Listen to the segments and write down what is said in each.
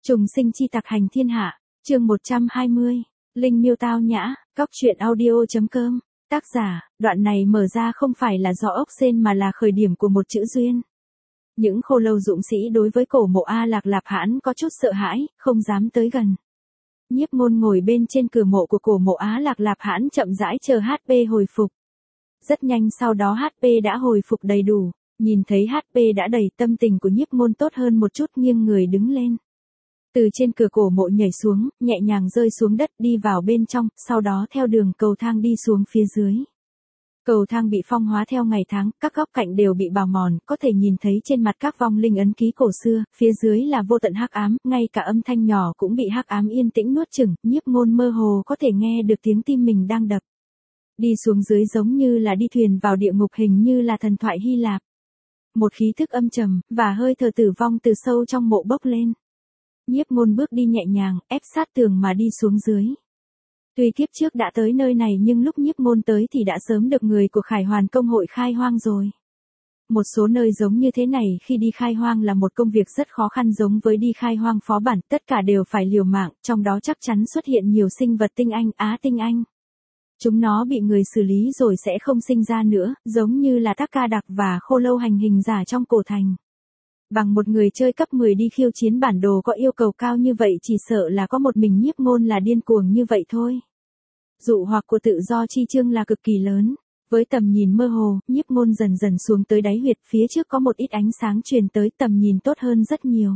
Trùng sinh chi tặc hành thiên hạ, chương 120, Linh miêu tao nhã, cóc truyện audio.com, tác giả, đoạn này mở ra không phải là do ốc sên mà là khởi điểm của một chữ duyên. Những khô lâu dũng sĩ đối với cổ mộ A Lạc Lạp Hãn có chút sợ hãi, không dám tới gần. Nhiếp Ngôn ngồi bên trên cửa mộ của cổ mộ Á Lạc Lạp Hãn chậm rãi chờ HP hồi phục. Rất nhanh sau đó HP đã hồi phục đầy đủ, nhìn thấy HP đã đầy, tâm tình của Nhiếp Ngôn tốt hơn một chút, nghiêng người đứng lên. Từ trên cửa cổ mộ nhảy xuống, nhẹ nhàng rơi xuống đất đi vào bên trong, sau đó theo đường cầu thang đi xuống phía dưới. Cầu thang bị phong hóa theo ngày tháng, các góc cạnh đều bị bào mòn, có thể nhìn thấy trên mặt các vong linh ấn ký cổ xưa, phía dưới là vô tận hắc ám, ngay cả âm thanh nhỏ cũng bị hắc ám yên tĩnh nuốt chửng, Nhiếp Ngôn mơ hồ có thể nghe được tiếng tim mình đang đập. Đi xuống dưới giống như là đi thuyền vào địa ngục, hình như là thần thoại Hy Lạp. Một khí thức âm trầm và hơi thở tử vong từ sâu trong mộ bốc lên. Nhiếp Ngôn bước đi nhẹ nhàng, ép sát tường mà đi xuống dưới. Tuy kiếp trước đã tới nơi này nhưng lúc Nhiếp Ngôn tới thì đã sớm được người của Khải Hoàn công hội khai hoang rồi. Một số nơi giống như thế này khi đi khai hoang là một công việc rất khó khăn, giống với đi khai hoang phó bản, tất cả đều phải liều mạng, trong đó chắc chắn xuất hiện nhiều sinh vật tinh anh, tinh anh. Chúng nó bị người xử lý rồi sẽ không sinh ra nữa, giống như là Tắc Ca Đặc và khô lâu hành hình giả trong cổ thành. Bằng một người chơi cấp 10 đi khiêu chiến bản đồ có yêu cầu cao như vậy, chỉ sợ là có một mình Nhiếp Ngôn là điên cuồng như vậy thôi. Dụ hoặc của tự do chi chương là cực kỳ lớn. Với tầm nhìn mơ hồ, Nhiếp Ngôn dần dần xuống tới đáy huyệt, phía trước có một ít ánh sáng truyền tới, tầm nhìn tốt hơn rất nhiều.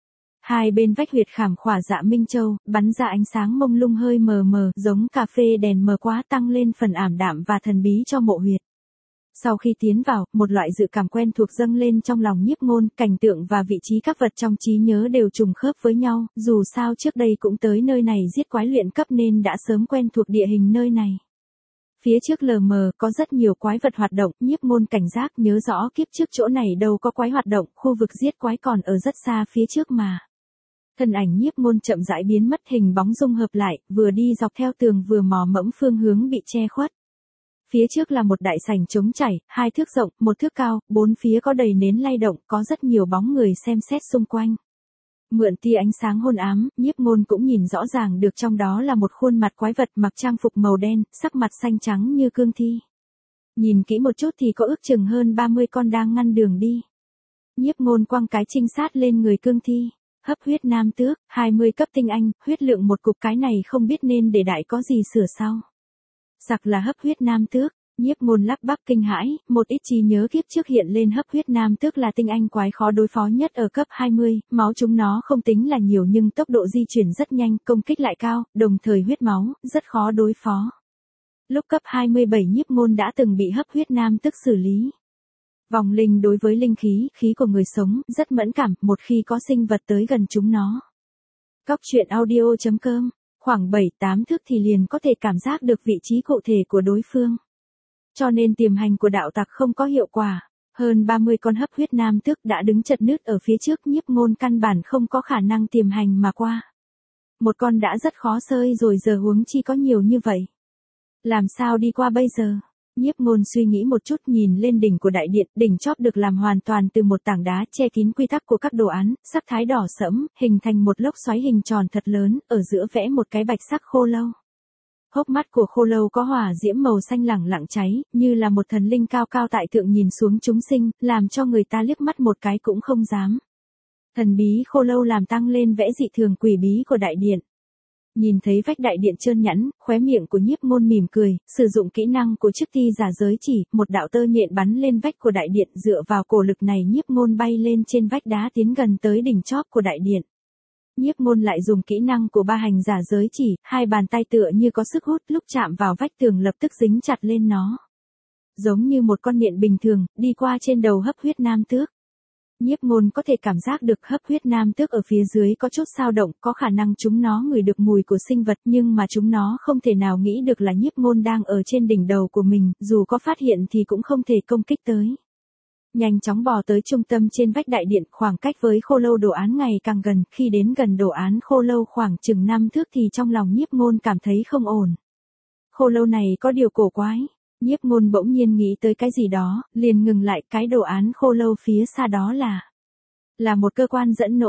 Hai bên vách huyệt khảm khỏa dạ minh châu, bắn ra ánh sáng mông lung hơi mờ mờ, giống cà phê đèn mờ quá, tăng lên phần ảm đạm và thần bí cho mộ huyệt. Sau khi tiến vào, một loại dự cảm quen thuộc dâng lên trong lòng Nhiếp Ngôn, cảnh tượng và vị trí các vật trong trí nhớ đều trùng khớp với nhau, dù sao trước đây cũng tới nơi này giết quái luyện cấp nên đã sớm quen thuộc địa hình nơi này. Phía trước lờ mờ có rất nhiều quái vật hoạt động, Nhiếp Ngôn cảnh giác nhớ rõ kiếp trước chỗ này đâu có quái hoạt động, khu vực giết quái còn ở rất xa phía trước mà. Thân ảnh Nhiếp Ngôn chậm rãi biến mất, hình bóng dung hợp lại, vừa đi dọc theo tường vừa mò mẫm phương hướng bị che khuất. Phía trước là một đại sảnh trống trải, 2 thước rộng, 1 thước cao, 4 phía có đầy nến lay động, có rất nhiều bóng người xem xét xung quanh. Mượn tia ánh sáng hôn ám, Nhiếp Ngôn cũng nhìn rõ ràng được trong đó là một khuôn mặt quái vật mặc trang phục màu đen, sắc mặt xanh trắng như cương thi. Nhìn kỹ một chút thì có ước chừng hơn 30 con đang ngăn đường đi. Nhiếp Ngôn quăng cái trinh sát lên người cương thi. Hấp huyết nam tước, 20 cấp tinh anh, huyết lượng một cục, cái này không biết nên để đại có gì sửa sau. Sặc là hấp huyết nam tước, Nhiếp Ngôn lắp bắp kinh hãi, một ít trí nhớ kiếp trước hiện lên, hấp huyết nam tước là tinh anh quái khó đối phó nhất ở cấp 20, máu chúng nó không tính là nhiều nhưng tốc độ di chuyển rất nhanh, công kích lại cao, đồng thời huyết máu, rất khó đối phó. Lúc cấp 27 Nhiếp Ngôn đã từng bị hấp huyết nam tước xử lý. Vòng linh đối với linh khí của người sống, rất mẫn cảm, một khi có sinh vật tới gần chúng nó. Cóc truyện audio.com, khoảng 7-8 thước thì liền có thể cảm giác được vị trí cụ thể của đối phương. Cho nên tiềm hành của đạo tặc không có hiệu quả. Hơn 30 con hấp huyết nam tước đã đứng chật nứt ở phía trước, Nhiếp Ngôn căn bản không có khả năng tiềm hành mà qua. Một con đã rất khó sơi rồi, giờ huống chi có nhiều như vậy. Làm sao đi qua bây giờ? Nhiếp Ngôn suy nghĩ một chút, nhìn lên đỉnh của đại điện, đỉnh chóp được làm hoàn toàn từ một tảng đá che kín quy tắc của các đồ án, sắc thái đỏ sẫm, hình thành một lốc xoáy hình tròn thật lớn, ở giữa vẽ một cái bạch sắc khô lâu. Hốc mắt của khô lâu có hỏa diễm màu xanh lẳng lặng cháy, như là một thần linh cao cao tại thượng nhìn xuống chúng sinh, làm cho người ta liếc mắt một cái cũng không dám. Thần bí khô lâu làm tăng lên vẻ dị thường quỷ bí của đại điện. Nhìn thấy vách đại điện trơn nhẵn, khóe miệng của Nhiếp Ngôn mỉm cười, sử dụng kỹ năng của chiếc ti giả giới chỉ, một đạo tơ nhện bắn lên vách của đại điện, dựa vào cổ lực này Nhiếp Ngôn bay lên trên vách đá, tiến gần tới đỉnh chóp của đại điện. Nhiếp Ngôn lại dùng kỹ năng của ba hành giả giới chỉ, 2 bàn tay tựa như có sức hút, lúc chạm vào vách tường lập tức dính chặt lên nó. Giống như một con nhện bình thường, đi qua trên đầu hấp huyết nam tước. Nhiếp Ngôn có thể cảm giác được hấp huyết nam tước ở phía dưới có chút dao động, có khả năng chúng nó ngửi được mùi của sinh vật, nhưng mà chúng nó không thể nào nghĩ được là Nhiếp Ngôn đang ở trên đỉnh đầu của mình, dù có phát hiện thì cũng không thể công kích tới. Nhanh chóng bò tới trung tâm trên vách đại điện, khoảng cách với khô lâu đồ án ngày càng gần, khi đến gần đồ án khô lâu khoảng chừng 5 thước thì trong lòng Nhiếp Ngôn cảm thấy không ổn. Khô lâu này có điều cổ quái. Nhiếp Ngôn bỗng nhiên nghĩ tới cái gì đó, liền ngừng lại, cái đồ án khô lâu phía xa đó là một cơ quan dẫn nổ.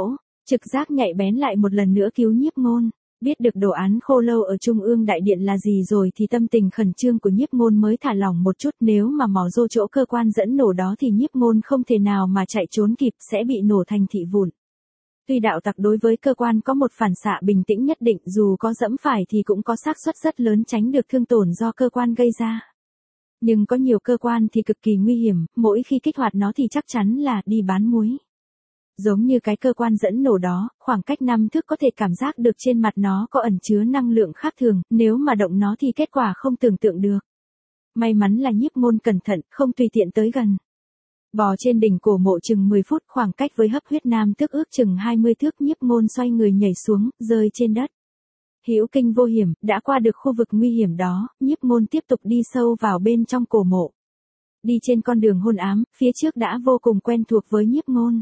Trực giác nhạy bén lại một lần nữa cứu Nhiếp Ngôn. Biết được đồ án khô lâu ở Trung ương Đại Điện là gì rồi thì tâm tình khẩn trương của Nhiếp Ngôn mới thả lỏng một chút, nếu mà mò rô chỗ cơ quan dẫn nổ đó thì Nhiếp Ngôn không thể nào mà chạy trốn kịp, sẽ bị nổ thành thị vụn. Tuy đạo tặc đối với cơ quan có một phản xạ bình tĩnh nhất định, dù có dẫm phải thì cũng có xác suất rất lớn tránh được thương tổn do cơ quan gây ra. Nhưng có nhiều cơ quan thì cực kỳ nguy hiểm, mỗi khi kích hoạt nó thì chắc chắn là đi bán muối. Giống như cái cơ quan dẫn nổ đó, khoảng cách 5 thước có thể cảm giác được trên mặt nó có ẩn chứa năng lượng khác thường, nếu mà động nó thì kết quả không tưởng tượng được. May mắn là Nhiếp Ngôn cẩn thận, không tùy tiện tới gần. Bò trên đỉnh cổ mộ chừng 10 phút, khoảng cách với Hấp Huyết Nam Tước ước chừng 20 thước, Nhiếp Ngôn xoay người nhảy xuống, rơi trên đất. Hữu kinh vô hiểm, đã qua được khu vực nguy hiểm đó, Nhiếp Ngôn tiếp tục đi sâu vào bên trong cổ mộ. Đi trên con đường hôn ám, phía trước đã vô cùng quen thuộc với Nhiếp Ngôn.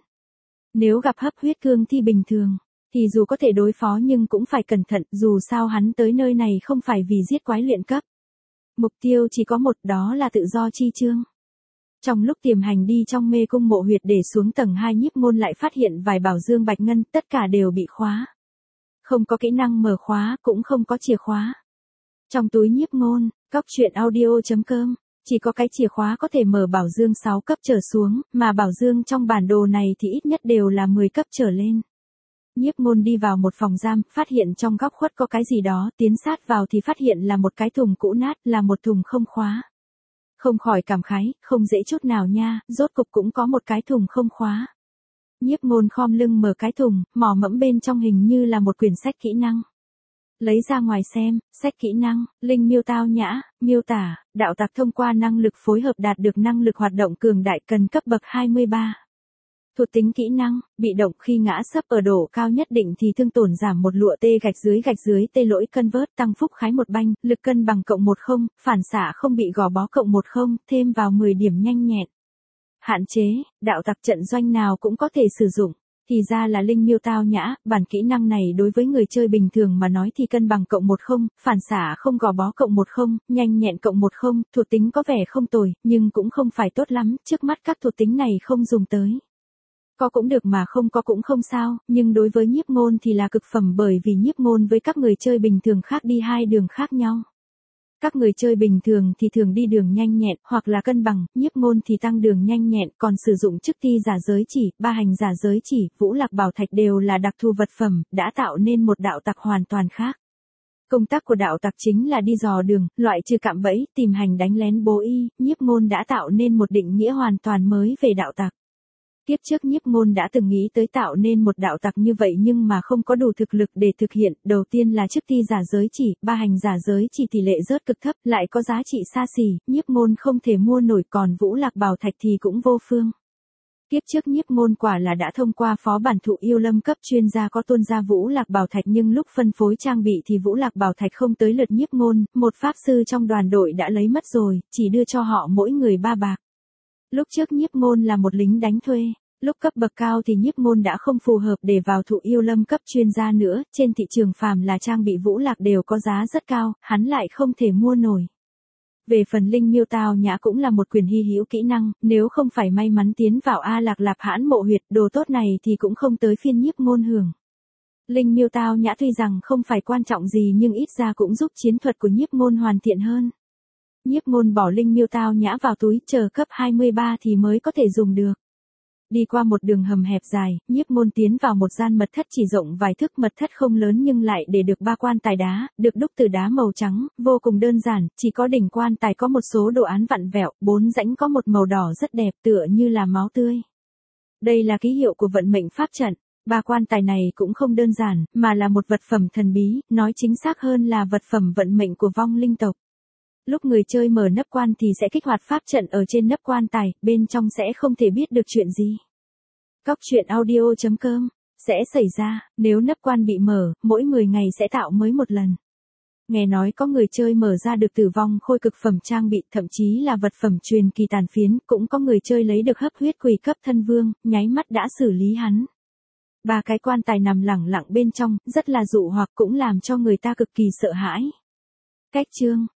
Nếu gặp Hấp Huyết Cương Thi bình thường, thì dù có thể đối phó nhưng cũng phải cẩn thận, dù sao hắn tới nơi này không phải vì giết quái luyện cấp. Mục tiêu chỉ có một, đó là tự do chi chương. Trong lúc tiềm hành đi trong mê cung mộ huyệt để xuống tầng 2, Nhiếp Ngôn lại phát hiện vài bảo dương bạch ngân, tất cả đều bị khóa. Không có kỹ năng mở khóa, cũng không có chìa khóa. Trong túi Nhiếp Ngôn, coctruyện.audio.com, chỉ có cái chìa khóa có thể mở bảo dương 6 cấp trở xuống, mà bảo dương trong bản đồ này thì ít nhất đều là 10 cấp trở lên. Nhiếp Ngôn đi vào một phòng giam, phát hiện trong góc khuất có cái gì đó, tiến sát vào thì phát hiện là một cái thùng cũ nát, là một thùng không khóa. Không khỏi cảm khái, không dễ chút nào nha, rốt cục cũng có một cái thùng không khóa. Nhiếp Ngôn khom lưng mở cái thùng, mò mẫm bên trong hình như là một quyển sách kỹ năng. Lấy ra ngoài xem, sách kỹ năng, Linh miêu tao nhã, miêu tả, đạo tặc thông qua năng lực phối hợp đạt được năng lực hoạt động cường đại, cần cấp bậc 23. Thuộc tính kỹ năng, bị động, khi ngã sấp ở độ cao nhất định thì thương tổn giảm một lụa, gạch dưới t lỗi convert, tăng phúc khái một banh, lực cân bằng cộng 10, phản xạ không bị gò bó cộng 10, thêm vào 10 điểm nhanh nhẹn. Hạn chế, đạo tặc trận doanh nào cũng có thể sử dụng. Thì ra là Linh miêu tao nhã, bản kỹ năng này đối với người chơi bình thường mà nói thì cân bằng cộng 10, phản xạ không gò bó cộng 10, nhanh nhẹn cộng 10, thuộc tính có vẻ không tồi, nhưng cũng không phải tốt lắm, trước mắt các thuộc tính này không dùng tới. Có cũng được mà không có cũng không sao, nhưng đối với Nhiếp Ngôn thì là cực phẩm, bởi vì Nhiếp Ngôn với các người chơi bình thường khác đi hai đường khác nhau. Các người chơi bình thường thì thường đi đường nhanh nhẹn, hoặc là cân bằng, Nhiếp Ngôn thì tăng đường nhanh nhẹn, còn sử dụng chức ti giả giới chỉ, ba hành giả giới chỉ, vũ lạc bảo thạch đều là đặc thù vật phẩm, đã tạo nên một đạo tặc hoàn toàn khác. Công tác của đạo tặc chính là đi dò đường, loại trừ cạm bẫy, tìm hành đánh lén bố y, Nhiếp Ngôn đã tạo nên một định nghĩa hoàn toàn mới về đạo tặc. Tiếp trước Nhiếp Ngôn đã từng nghĩ tới tạo nên một đạo tặc như vậy nhưng mà không có đủ thực lực để thực hiện. Đầu tiên là chức ti giả giới chỉ, ba hành giả giới chỉ tỷ lệ rớt cực thấp, lại có giá trị xa xỉ, Nhiếp Ngôn không thể mua nổi, còn vũ lạc bảo thạch thì cũng vô phương. Tiếp trước Nhiếp Ngôn quả là đã thông qua phó bản thụ yêu lâm cấp chuyên gia có tuôn ra vũ lạc bảo thạch, nhưng lúc phân phối trang bị thì vũ lạc bảo thạch không tới lượt Nhiếp Ngôn, một pháp sư trong đoàn đội đã lấy mất rồi, chỉ đưa cho họ mỗi người 3 bạc. Lúc trước Nhiếp Ngôn là một lính đánh thuê, lúc cấp bậc cao thì Nhiếp Ngôn đã không phù hợp để vào thụ yêu lâm cấp chuyên gia nữa, trên thị trường phàm là trang bị vũ lạc đều có giá rất cao, hắn lại không thể mua nổi. Về phần Linh miêu tao nhã cũng là một quyền hy hữu kỹ năng, nếu không phải may mắn tiến vào A Lạc Lạp Hãn mộ huyệt, đồ tốt này thì cũng không tới phiên Nhiếp Ngôn hưởng. Linh miêu tao nhã tuy rằng không phải quan trọng gì nhưng ít ra cũng giúp chiến thuật của Nhiếp Ngôn hoàn thiện hơn. Nhiếp Ngôn bỏ Linh miêu tao nhã vào túi, chờ cấp 23 thì mới có thể dùng được. Đi qua một đường hầm hẹp dài, Nhiếp Ngôn tiến vào một gian mật thất chỉ rộng vài thước, mật thất không lớn nhưng lại để được 3 quan tài đá, được đúc từ đá màu trắng, vô cùng đơn giản, chỉ có đỉnh quan tài có một số đồ án vặn vẹo, 4 rãnh có một màu đỏ rất đẹp, tựa như là máu tươi. Đây là ký hiệu của vận mệnh pháp trận. 3 quan tài này cũng không đơn giản, mà là một vật phẩm thần bí, nói chính xác hơn là vật phẩm vận mệnh của vong linh tộc. Lúc người chơi mở nắp quan thì sẽ kích hoạt pháp trận ở trên nắp quan tài, bên trong sẽ không thể biết được chuyện gì. Coctruyện.audio.com sẽ xảy ra, nếu nắp quan bị mở, mỗi 10 ngày sẽ tạo mới một lần. Nghe nói có người chơi mở ra được tử vong khôi cực phẩm trang bị, thậm chí là vật phẩm truyền kỳ tàn phiến, cũng có người chơi lấy được hấp huyết quỷ cấp thân vương, nháy mắt đã xử lý hắn. 3 cái quan tài nằm lẳng lặng bên trong, rất là dụ hoặc, cũng làm cho người ta cực kỳ sợ hãi. Cách chương